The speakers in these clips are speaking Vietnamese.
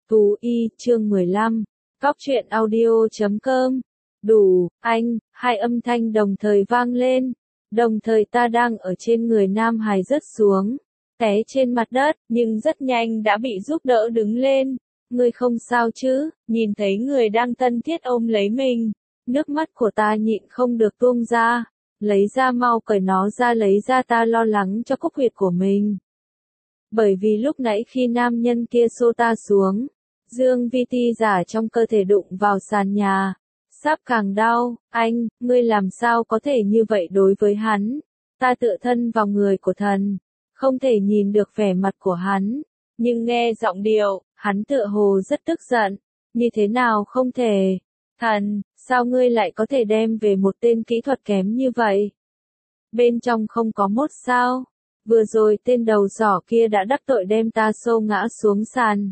Tú Y, chương 15. Cóc truyện audio.com. Đủ, anh, hai âm thanh đồng thời vang lên. Đồng thời ta đang ở trên người Nam Hải rớt xuống, té trên mặt đất, nhưng rất nhanh đã bị giúp đỡ đứng lên. Ngươi không sao chứ? Nhìn thấy người đang thân thiết ôm lấy mình, nước mắt của ta nhịn không được tuôn ra. Lấy ra mau cởi nó ra, lấy ra, ta lo lắng cho cúc huyệt của mình. Bởi vì lúc nãy khi nam nhân kia xô ta xuống, dương vi ti giả trong cơ thể đụng vào sàn nhà, sắp càng đau. Anh, ngươi làm sao có thể như vậy đối với hắn? Ta tựa thân vào người của thần, không thể nhìn được vẻ mặt của hắn, nhưng nghe giọng điệu, hắn tựa hồ rất tức giận. Như thế nào không thể? Thần, sao ngươi lại có thể đem về một tên kỹ thuật kém như vậy? Bên trong không có mốt sao? Vừa rồi tên đầu giỏ kia đã đắc tội đem ta xô ngã xuống sàn.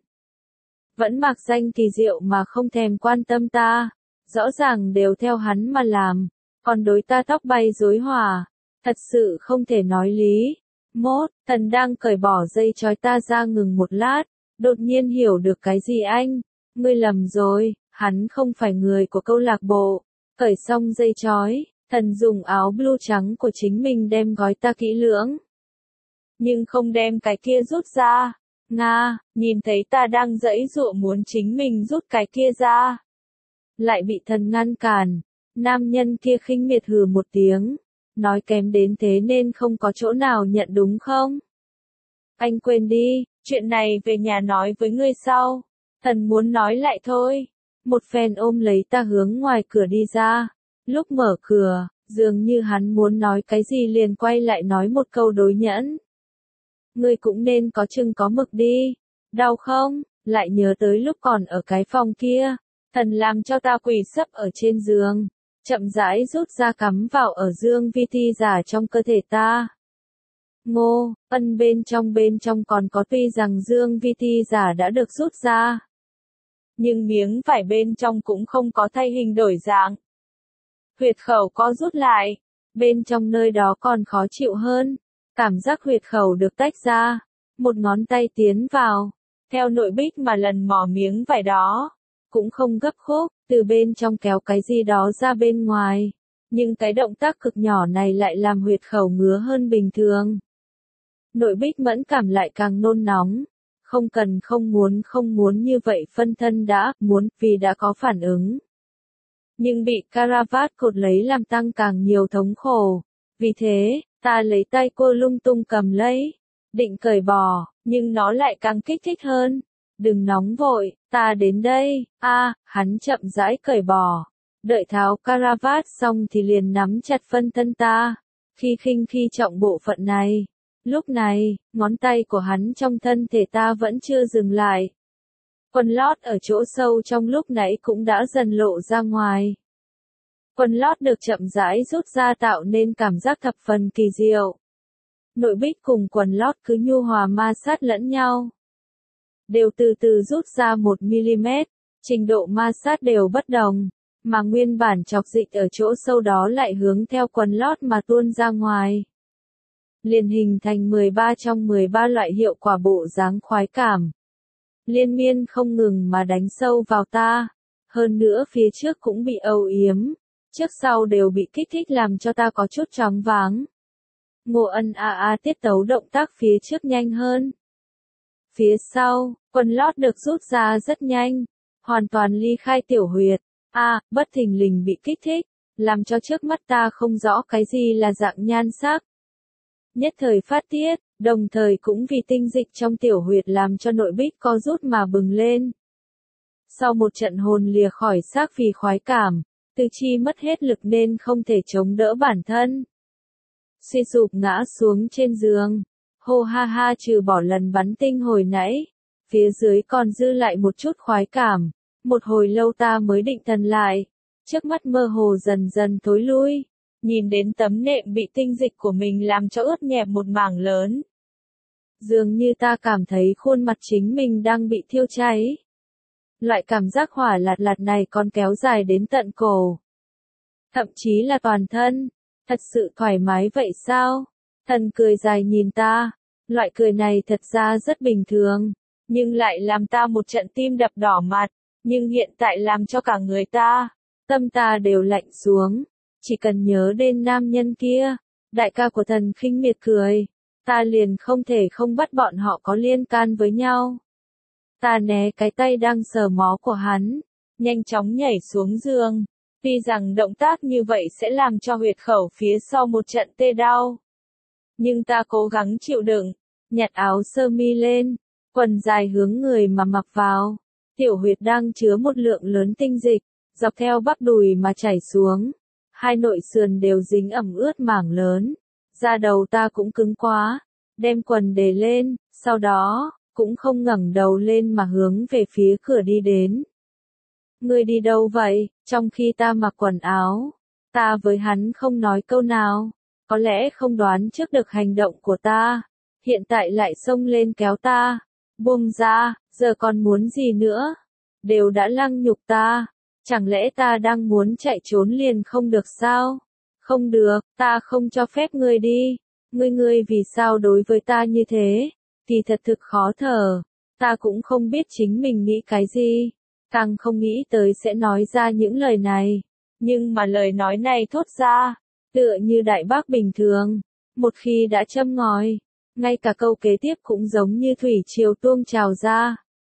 Vẫn mặc danh kỳ diệu mà không thèm quan tâm ta, rõ ràng đều theo hắn mà làm, còn đối ta tóc bay rối hỏa, thật sự không thể nói lý. Mốt, thần đang cởi bỏ dây trói ta ra ngừng một lát, đột nhiên hiểu được cái gì anh, ngươi lầm rồi, hắn không phải người của câu lạc bộ. Cởi xong dây trói, thần dùng áo blue trắng của chính mình đem gói ta kỹ lưỡng, nhưng không đem cái kia rút ra. Nga, nhìn thấy ta đang giãy giụa muốn chính mình rút cái kia ra, lại bị thần ngăn cản. Nam nhân kia khinh miệt hừ một tiếng, nói kém đến thế nên không có chỗ nào nhận đúng không? Anh quên đi, chuyện này về nhà nói với ngươi sau. Thần muốn nói lại thôi. Một phen ôm lấy ta hướng ngoài cửa đi ra. Lúc mở cửa, dường như hắn muốn nói cái gì liền quay lại nói một câu đối nhẫn. Ngươi cũng nên có chừng có mực đi. Đau không? Lại nhớ tới lúc còn ở cái phòng kia, thần làm cho ta quỳ sấp ở trên giường, chậm rãi rút ra cắm vào ở dương vi ti giả trong cơ thể ta. Ngô, bên trong còn có, tuy rằng dương vi ti giả đã được rút ra, nhưng miếng vải bên trong cũng không có thay hình đổi dạng. Huyệt khẩu co rút lại, bên trong nơi đó còn khó chịu hơn. Cảm giác huyệt khẩu được tách ra, một ngón tay tiến vào, theo nội bích mà lần mò miếng vải đó, cũng không gấp khúc, từ bên trong kéo cái gì đó ra bên ngoài. Nhưng cái động tác cực nhỏ này lại làm huyệt khẩu ngứa hơn bình thường. Nội bích mẫn cảm lại càng nôn nóng, không muốn như vậy phân thân đã, muốn, vì đã có phản ứng. Nhưng bị caravat cột lấy làm tăng càng nhiều thống khổ, vì thế, ta lấy tay cô lung tung cầm lấy, định cởi bỏ, nhưng nó lại càng kích thích hơn. Đừng nóng vội, ta đến đây. Hắn chậm rãi cởi bỏ. Đợi tháo caravat xong thì liền nắm chặt phân thân ta. Khi trọng bộ phận này. Lúc này, ngón tay của hắn trong thân thể ta vẫn chưa dừng lại. Quần lót ở chỗ sâu trong lúc nãy cũng đã dần lộ ra ngoài. Quần lót được chậm rãi rút ra tạo nên cảm giác thập phần kỳ diệu. Nội bích cùng quần lót cứ nhu hòa ma sát lẫn nhau. Đều từ từ rút ra 1mm, trình độ ma sát đều bất đồng, mà nguyên bản chọc dịch ở chỗ sâu đó lại hướng theo quần lót mà tuôn ra ngoài. Liền hình thành 13 trong 13 loại hiệu quả bộ dáng khoái cảm. Liên miên không ngừng mà đánh sâu vào ta. Hơn nữa phía trước cũng bị âu yếm. Trước sau đều bị kích thích làm cho ta có chút choáng váng. Ngô ân tiết tấu động tác phía trước nhanh hơn. Phía sau, quần lót được rút ra rất nhanh, hoàn toàn ly khai tiểu huyệt. Bất thình lình bị kích thích, làm cho trước mắt ta không rõ cái gì là dạng nhan sắc. Nhất thời phát tiết, đồng thời cũng vì tinh dịch trong tiểu huyệt làm cho nội bích co rút mà bừng lên. Sau một trận hồn lìa khỏi xác vì khoái cảm, tư chi mất hết lực nên không thể chống đỡ bản thân. Suy sụp ngã xuống trên giường. Hô ha ha, trừ bỏ lần bắn tinh hồi nãy, phía dưới còn dư lại một chút khoái cảm. Một hồi lâu ta mới định thần lại. Trước mắt mơ hồ dần dần tối lui. Nhìn đến tấm nệm bị tinh dịch của mình làm cho ướt nhẹp một mảng lớn. Dường như ta cảm thấy khuôn mặt chính mình đang bị thiêu cháy. Loại cảm giác hỏa lạt lạt này còn kéo dài đến tận cổ. Thậm chí là toàn thân. Thật sự thoải mái vậy sao? Thần cười dài nhìn ta. Loại cười này thật ra rất bình thường. nhưng lại làm ta một trận tim đập đỏ mặt, nhưng hiện tại làm cho cả người ta, tâm ta đều lạnh xuống, chỉ cần nhớ đến nam nhân kia, đại ca của Tần Khinh Miệt cười, ta liền không thể không bắt bọn họ có liên can với nhau. Ta né cái tay đang sờ mó của hắn, nhanh chóng nhảy xuống giường, tuy rằng động tác như vậy sẽ làm cho huyệt khẩu phía sau một trận tê đau. Nhưng ta cố gắng chịu đựng, nhặt áo sơ mi lên, quần dài hướng người mà mặc vào, tiểu huyệt đang chứa một lượng lớn tinh dịch, dọc theo bắp đùi mà chảy xuống, hai nội sườn đều dính ẩm ướt mảng lớn, da đầu ta cũng cứng quá, đem quần để lên, sau đó, cũng không ngẩng đầu lên mà hướng về phía cửa đi đến. Ngươi đi đâu vậy? Trong khi ta mặc quần áo, ta với hắn không nói câu nào, có lẽ không đoán trước được hành động của ta, hiện tại lại xông lên kéo ta, buông ra, giờ còn muốn gì nữa? Đều đã lăng nhục ta, chẳng lẽ ta đang muốn chạy trốn liền không được sao? Không được, ta không cho phép ngươi đi, ngươi vì sao đối với ta như thế? Kỳ thật thực khó thở, ta cũng không biết chính mình nghĩ cái gì, càng không nghĩ tới sẽ nói ra những lời này, nhưng mà lời nói này thốt ra, tựa như đại bác bình thường, một khi đã châm ngòi, ngay cả câu kế tiếp cũng giống như thủy triều tuôn trào ra.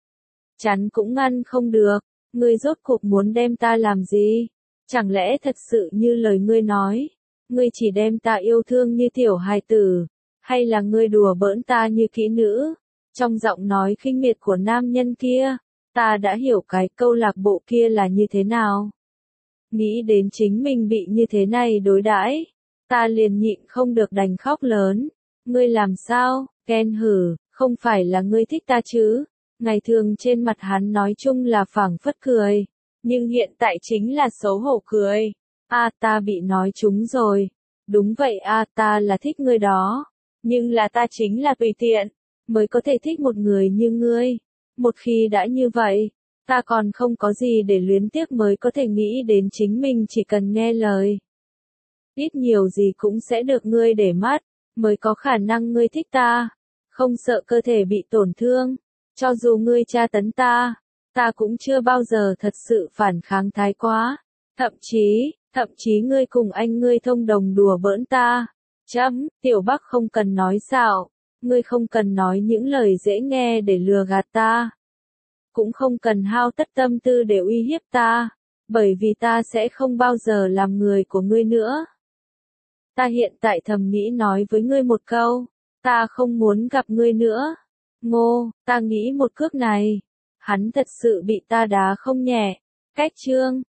Chắn cũng ngăn không được, ngươi rốt cuộc muốn đem ta làm gì? Chẳng lẽ thật sự như lời ngươi nói, ngươi chỉ đem ta yêu thương như tiểu hài tử, hay là ngươi đùa bỡn ta như kỹ nữ? Trong giọng nói khinh miệt của nam nhân kia, ta đã hiểu cái câu lạc bộ kia là như thế nào. Nghĩ đến chính mình bị như thế này đối đãi, ta liền nhịn không được đành khóc lớn. Ngươi làm sao, Ken hử, không phải là ngươi thích ta chứ? Ngày thường trên mặt hắn nói chung là phảng phất cười, nhưng hiện tại chính là xấu hổ cười. Ta bị nói trúng rồi. Đúng vậy ta là thích ngươi đó. Nhưng là ta chính là tùy tiện, mới có thể thích một người như ngươi. Một khi đã như vậy, ta còn không có gì để luyến tiếc mới có thể nghĩ đến chính mình chỉ cần nghe lời. Ít nhiều gì cũng sẽ được ngươi để mắt, mới có khả năng ngươi thích ta. Không sợ cơ thể bị tổn thương, cho dù ngươi tra tấn ta cũng chưa bao giờ thật sự phản kháng thái quá. Thậm chí ngươi cùng anh ngươi thông đồng đùa bỡn ta. Tiểu Bắc không cần nói xạo, ngươi không cần nói những lời dễ nghe để lừa gạt ta. Cũng không cần hao tất tâm tư để uy hiếp ta, bởi vì ta sẽ không bao giờ làm người của ngươi nữa. Ta hiện tại thầm nghĩ nói với ngươi một câu, ta không muốn gặp ngươi nữa. Ngô, ta nghĩ một cước này, hắn thật sự bị ta đá không nhẹ. Cách chương